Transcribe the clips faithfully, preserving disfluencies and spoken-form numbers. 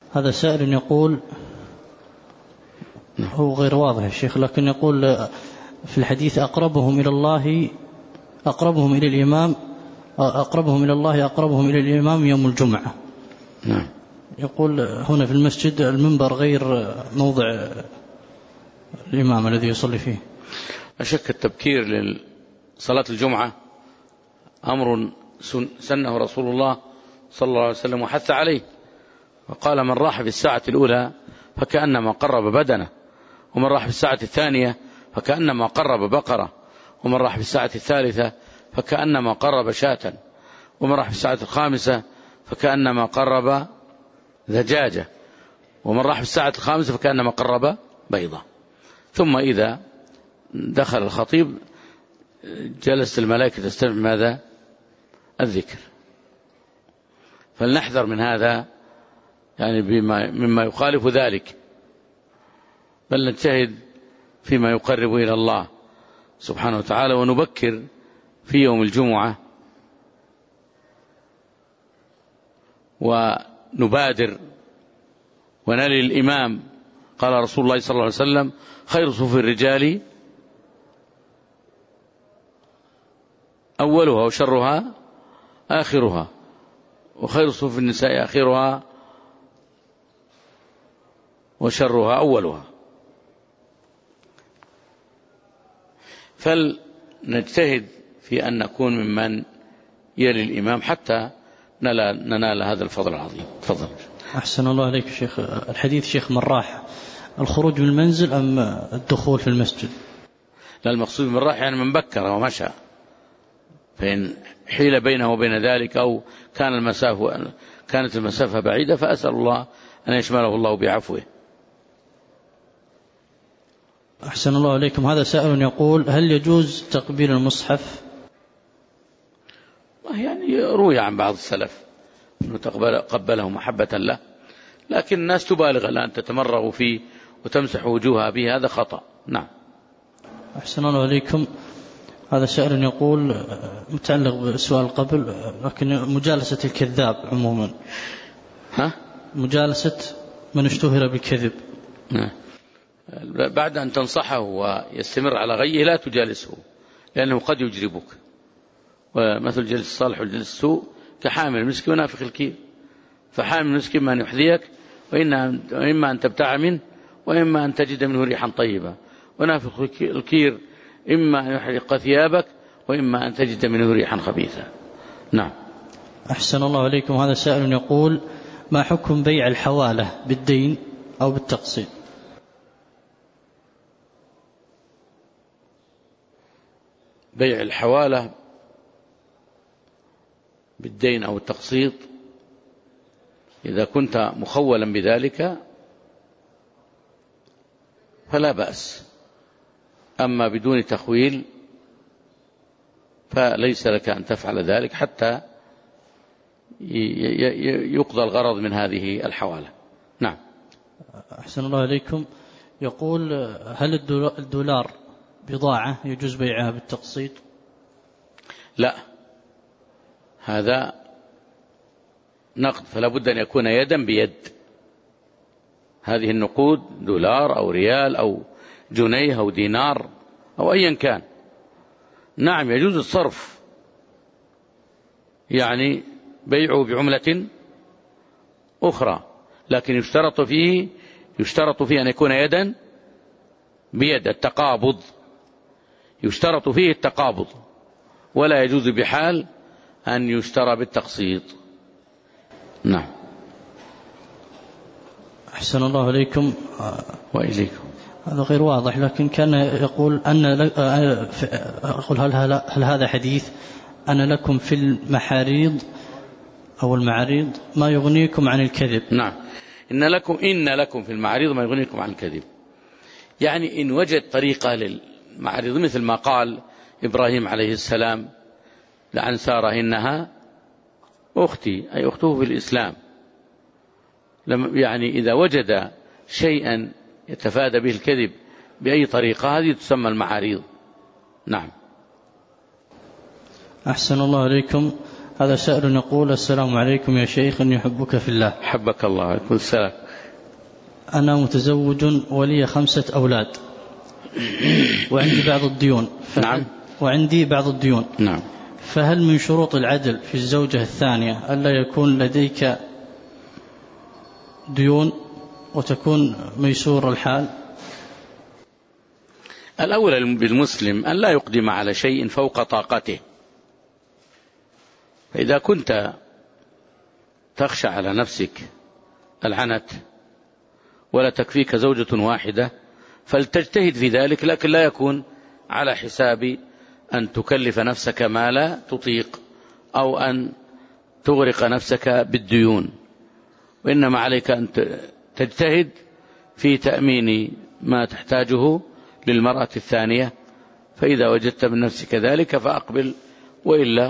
هذا سائل يقول، هو غير واضح يا شيخ، لكن يقول في الحديث أقربهم إلى الله أقربهم إلى الإمام أقربهم إلى الله أقربهم إلى الإمام يوم الجمعة. نعم. يقول هنا في المسجد المنبر غير موضع الإمام الذي يصلي فيه. أشك التبكير لصلاة الجمعة أمر سنه رسول الله صلى الله عليه وسلم وحث عليه، وقال من راح في الساعة الأولى فكأنما قرب بدنه، ومن راح في الساعة الثانية فكأنما قرب بقرة، ومن راح في الساعة الثالثة فكأنما قرب شاة، ومن راح في الساعة الخامسة فكأنما قرب دجاجة، ومن راح في الساعة الخامسة فكأنما قرب بيضة. ثم إذا دخل الخطيب جلست الملائكة تستمع ماذا؟ الذكر. فلنحذر من هذا يعني بما مما يخالف ذلك، بل نجتهد فيما يقرب إلى الله سبحانه وتعالى، ونبكر في يوم الجمعة ونبادر ونلي الإمام. قال رسول الله صلى الله عليه وسلم خير صفوف الرجال أولها وشرها آخرها، وخير صفوف النساء آخرها وشرها أولها. فلنجتهد في أن نكون ممن يلي الإمام حتى ننال هذا الفضل العظيم. تفضل. أحسن الله عليك شيخ. الحديث شيخ من راح الخروج من المنزل أم الدخول في المسجد؟ لا، المقصود من راح يعني من بكر ومشى، فإن حيل بينه وبين ذلك أو كان المسافة كانت المسافة بعيدة فأسأل الله أن يشمله الله بعفوه. أحسن الله عليكم. هذا سائل يقول هل يجوز تقبيل المصحف؟ يعني روي عن بعض السلف أنه قبله محبة له، لكن الناس تبالغ الآن تتمرغ فيه وتمسح وجوهها به، هذا خطأ. نعم. أحسن الله عليكم. هذا سائل يقول متعلق بالسؤال قبل، لكن مجالسة الكذاب عموما، ها؟ مجالسة من اشتهر بالكذب. نعم. بعد أن تنصحه ويستمر على غيه لا تجالسه، لأنه قد يجربك. ومثل جلس الصالح والجلس السوء كحامل المسك ونافخ الكير، فحامل المسك إما أن يحذيك وإما أن تبتاع منه وإما أن تجد منه ريحا طيبة، ونافخ الكير إما أن يحرق ثيابك وإما أن تجد منه ريحا خبيثة. نعم. أحسن الله عليكم. هذا سائل يقول ما حكم بيع الحوالة بالدين أو بالتقسيط؟ بيع الحوالة بالدين أو التقسيط إذا كنت مخولا بذلك فلا بأس، أما بدون تخويل فليس لك أن تفعل ذلك حتى يقضى الغرض من هذه الحوالة. نعم. أحسن الله عليكم. يقول هل الدولار بضاعة يجوز بيعها بالتقسيط؟ لا، هذا نقد، فلا بد أن يكون يدا بيد. هذه النقود دولار أو ريال أو جنيه أو دينار أو أيا كان، نعم يجوز الصرف، يعني بيعه بعملة أخرى، لكن يشترط فيه يشترط فيه أن يكون يدا بيد، التقابض، يشترط فيه التقابض، ولا يجوز بحال أن يشترى بالتقسيط. نعم. أحسن الله عليكم. وإليكم. هذا غير واضح، لكن كان يقول أن أقول هل, هل هذا حديث أنا لكم في المحاريض أو المعاريض ما يغنيكم عن الكذب؟ نعم. إن لكم إن لكم في المعاريض ما يغنيكم عن الكذب، يعني إن وجد طريقة للمعاريض مثل ما قال إبراهيم عليه السلام لعن سارة إنها أختي، أي أخته في الإسلام، يعني إذا وجد شيئا يتفادى به الكذب بأي طريقة هذه تسمى المعاريض. نعم. أحسن الله عليكم. هذا سائل يقول: السلام عليكم يا شيخ، إني أحبك في الله. حبك الله. عليكم السلام. أنا متزوج ولي خمسة أولاد وعندي بعض الديون. نعم. وعندي بعض الديون. نعم. فهل من شروط العدل في الزوجة الثانية ألا يكون لديك ديون وتكون ميسور الحال؟ الأول بالمسلم أن لا يقدم على شيء فوق طاقته. فإذا كنت تخشى على نفسك العنت ولا تكفيك زوجة واحدة فلتجتهد في ذلك، لكن لا يكون على حساب أن تكلف نفسك ما لا تطيق أو أن تغرق نفسك بالديون، وإنما عليك أن تجتهد في تأمين ما تحتاجه للمرأة الثانية، فإذا وجدت من نفسك ذلك فأقبل، وإلا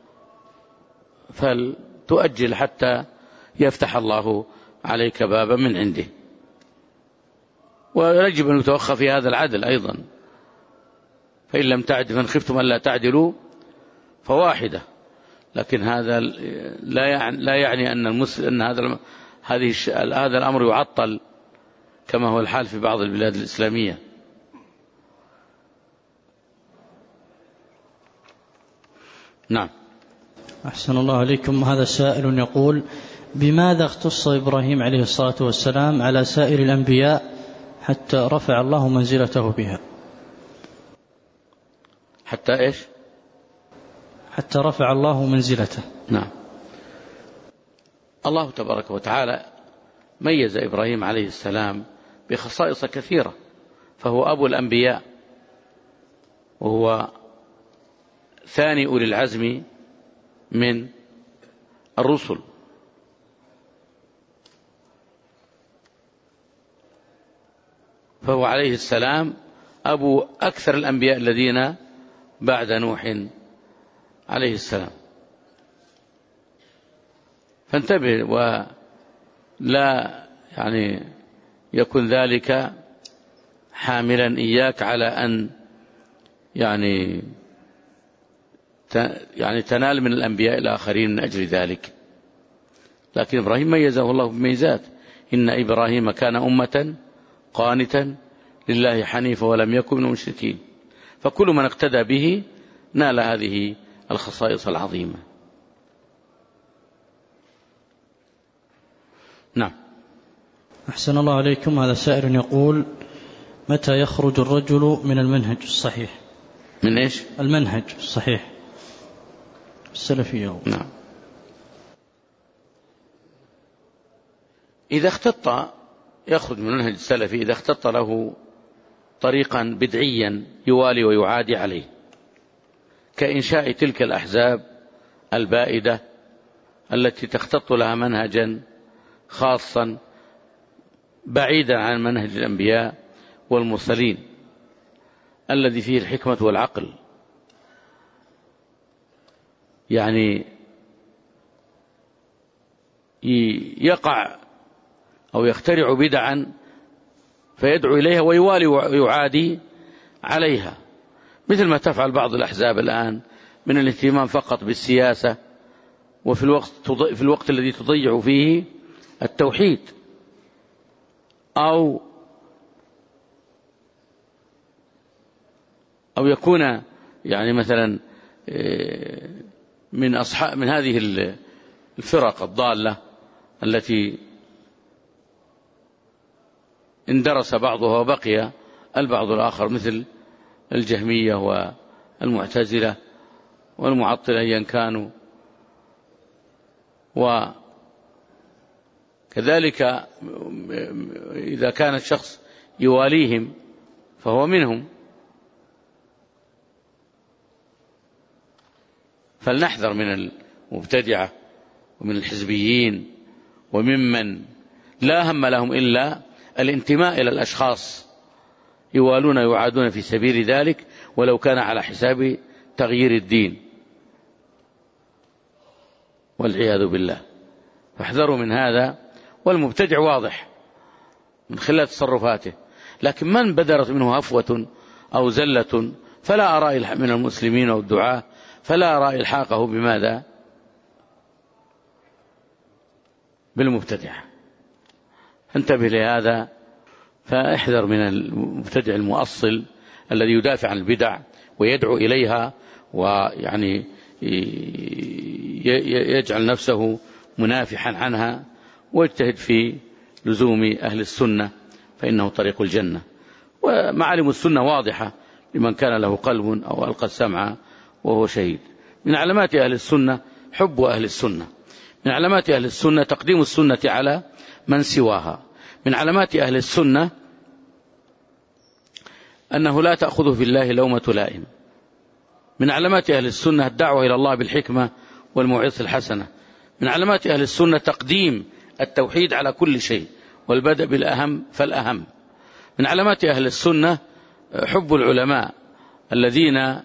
فلتؤجل حتى يفتح الله عليك بابا من عنده. ويجب أن يتوخى في هذا العدل أيضا، فإن لم تعد فإن خفتم ألا تعدلوا فواحدة، لكن هذا لا يعني, لا يعني أن المسلم أن هذا هذه هذا الأمر يعطل كما هو الحال في بعض البلاد الإسلامية. نعم. أحسن الله عليكم. هذا سائل يقول: بماذا اختص إبراهيم عليه الصلاة والسلام على سائر الأنبياء حتى رفع الله منزلته بها؟ حتى إيش؟ حتى رفع الله منزلته. نعم. الله تبارك وتعالى ميز إبراهيم عليه السلام بخصائص كثيرة، فهو أبو الأنبياء، وهو ثاني أولي العزم من الرسل، فهو عليه السلام أبو أكثر الأنبياء الذين بعد نوح عليه السلام. فانتبه ولا يعني يكن ذلك حاملا إياك على أن يعني يعني تنال من الأنبياء الآخرين من أجل ذلك، لكن إبراهيم ميزه الله بميزات: إن إبراهيم كان أمة قانتا لله حنيفا ولم يكن من المشركين. فكل من اقتدى به نال هذه الخصائص العظيمة. نعم. أحسن الله عليكم. هذا سائل يقول: متى يخرج الرجل من المنهج الصحيح؟ من إيش؟ المنهج الصحيح السلفية. نعم. إذا اختط يخرج من المنهج السلفي إذا اختط له طريقا بدعيا يوالي ويعادي عليه، كإنشاء تلك الأحزاب البائدة التي تختط لها منهجا خاصا بعيدا عن منهج الأنبياء والمرسلين الذي فيه الحكمة والعقل. يعني يقع أو يخترع بدعا فيدعو إليها ويوالي ويعادي عليها، مثل ما تفعل بعض الأحزاب الآن من الاهتمام فقط بالسياسة، وفي الوقت في الوقت الذي تضيع فيه التوحيد، أو أو يكون يعني مثلا من أصحاب من هذه الفرق الضالة التي اندرس بعضها وبقي البعض الآخر، مثل الجهمية والمعتزلة والمعطلة أيا كانوا. وكذلك إذا كان الشخص يواليهم فهو منهم. فلنحذر من المبتدعة ومن الحزبيين وممن لا هم لهم إلا الانتماء إلى الأشخاص، يوالون يعادون في سبيل ذلك ولو كان على حساب تغيير الدين، والعياذ بالله. فاحذروا من هذا. والمبتدع واضح من خلال تصرفاته، لكن من بدرت منه هفوة أو زلة فلا أرى من المسلمين أو الدعاة فلا أرى إلحاقه بماذا؟ بالمبتدعة. انتبه لهذا، فاحذر من المبتدع المؤصل الذي يدافع عن البدع ويدعو إليها، ويعني يجعل نفسه منافحا عنها، واجتهد في لزوم أهل السنة فإنه طريق الجنة. ومعالم السنة واضحة لمن كان له قلب أو ألقى السمع وهو شهيد. من علامات أهل السنة حب أهل السنة، من علامات أهل السنة تقديم السنة على من سواها، من علامات أهل السنة أنه لا تأخذه في الله لومة لائم، من علامات أهل السنة الدعوة إلى الله بالحكمة والموعظة الحسنة، من علامات أهل السنة تقديم التوحيد على كل شيء والبدء بالأهم فالأهم، من علامات أهل السنة حب العلماء الذين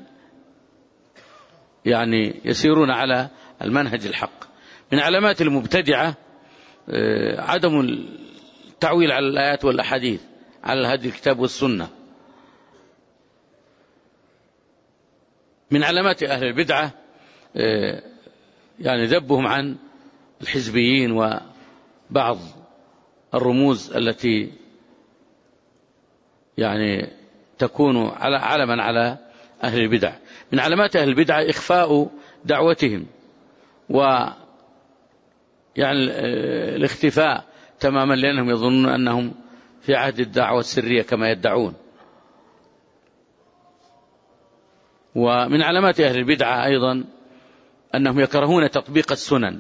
يعني يسيرون على المنهج الحق، من علامات المبتدعة عدم التعويل على الآيات والأحاديث على الهدي الكتاب والسنة، من علامات أهل البدعة يعني ذبهم عن الحزبيين وبعض الرموز التي يعني تكون على علما على أهل البدع، من علامات أهل البدعة إخفاء دعوتهم و يعني الاختفاء تماما، لأنهم يظنون أنهم في عهد الدعوة السرية كما يدعون. ومن علامات أهل البدعة أيضا أنهم يكرهون تطبيق السنن،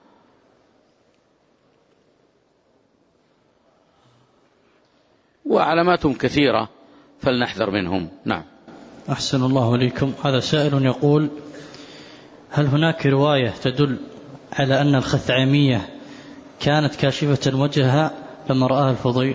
وعلاماتهم كثيرة فلنحذر منهم. نعم. أحسن الله إليكم. هذا سائل يقول: هل هناك رواية تدل على أن الخثعمية كانت كاشفة وجهها لما رآها الفضيل؟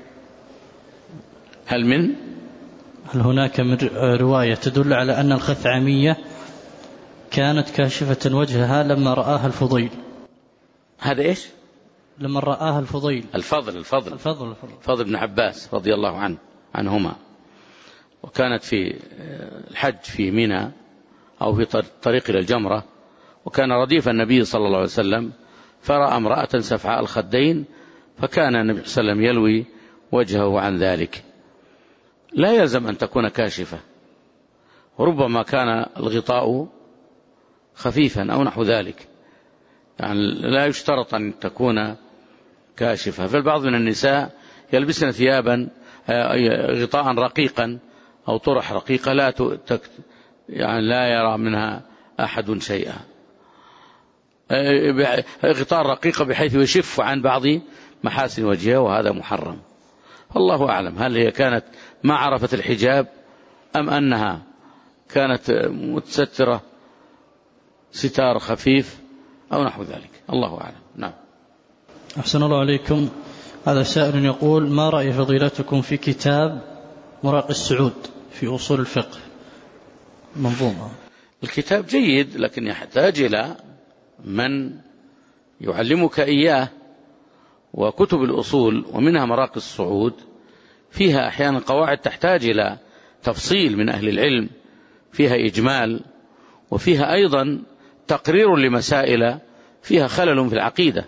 هل من هل هناك من رواية تدل على أن الخثعمية كانت كاشفة وجهها لما رآها الفضيل؟ هذا إيش؟ لما رآها الفضيل الفضل الفضل الفضل الفضل, الفضل بن عباس رضي الله عنه عنهما، وكانت في الحج في منى أو في طريق إلى الجمرة، وكان رديف النبي صلى الله عليه وسلم، فرأى امرأة سفعاء الخدين، فكان النبي صلى الله عليه وسلم يلوي وجهه عن ذلك. لا يلزم أن تكون كاشفة، وربما كان الغطاء خفيفا أو نحو ذلك، يعني لا يشترط أن تكون كاشفة. فالبعض من النساء يلبسن ثيابا غطاء رقيقا أو طرح رقيقة لا تكت يعني لا يرى منها أحد شيئا، غطاء رقيقة بحيث يشف عن بعض محاسن وجهها، وهذا محرم. والله أعلم هل هي كانت ما عرفت الحجاب أم أنها كانت متسترة ستار خفيف أو نحو ذلك، الله أعلم. نعم. أحسن الله عليكم. هذا سائل يقول: ما رأي فضيلتكم في كتاب مراقي السعود في أصول الفقه منظومة؟ الكتاب جيد، لكن يحتاج إلى من يعلمك إياه. وكتب الأصول ومنها مراقي السعود فيها أحيانا قواعد تحتاج إلى تفصيل من أهل العلم، فيها إجمال، وفيها أيضا تقرير لمسائل فيها خلل في العقيدة،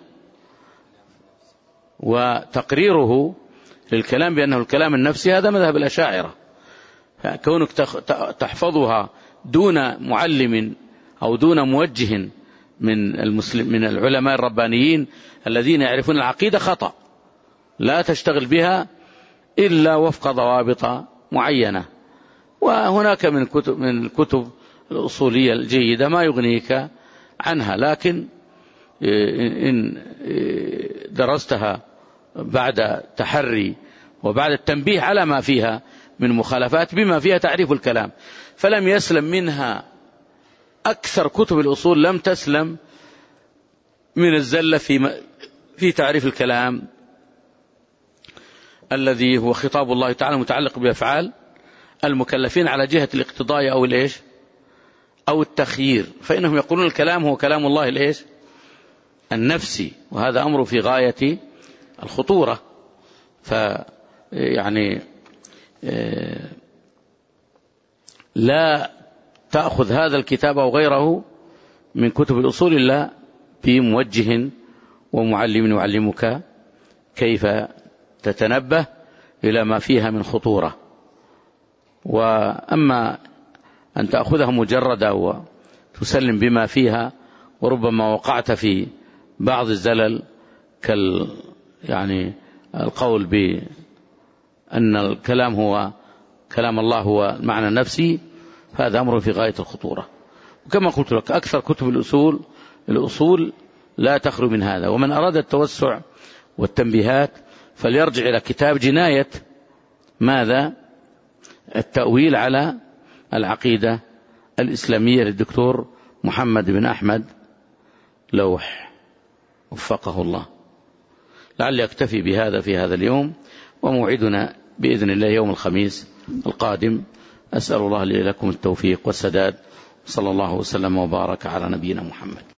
وتقريره للكلام بأنه الكلام النفسي هذا مذهب الأشاعرة، كونك تحفظها دون معلم أو دون موجه من المسلم من العلماء الربانيين الذين يعرفون العقيدة خطأ، لا تشتغل بها إلا وفق ضوابط معينة. وهناك من كتب من الكتب الأصولية الجيدة ما يغنيك عنها، لكن إن درستها بعد تحري وبعد التنبيه على ما فيها من مخالفات بما فيها تعريف الكلام، فلم يسلم منها أكثر كتب الأصول، لم تسلم من الزلة في في تعريف الكلام الذي هو خطاب الله تعالى متعلق بأفعال المكلفين على جهة الاقتضاء أو الإيش أو التخيير، فإنهم يقولون الكلام هو كلام الله الإيش النفسي، وهذا أمر في غاية الخطورة. فيعني لا تأخذ هذا الكتاب أو غيره من كتب الأصول إلا بموجه ومعلم يعلمك كيف تتنبه إلى ما فيها من خطورة. وأما أن تأخذها مجردة وتسلم بما فيها، وربما وقعت في بعض الزلل كال يعني القول بأن الكلام هو كلام الله هو معنى نفسي، فهذا أمر في غاية الخطورة. وكما قلت لك أكثر كتب الأصول الأصول لا تخلو من هذا. ومن أراد التوسع والتنبيهات فليرجع إلى كتاب جناية ماذا التأويل على العقيدة الإسلامية للدكتور محمد بن أحمد لوح وفقه الله. لعلي أكتفي بهذا في هذا اليوم، وموعدنا بإذن الله يوم الخميس القادم. أسأل الله لي لكم التوفيق والسداد، صلى الله وسلم وبارك على نبينا محمد.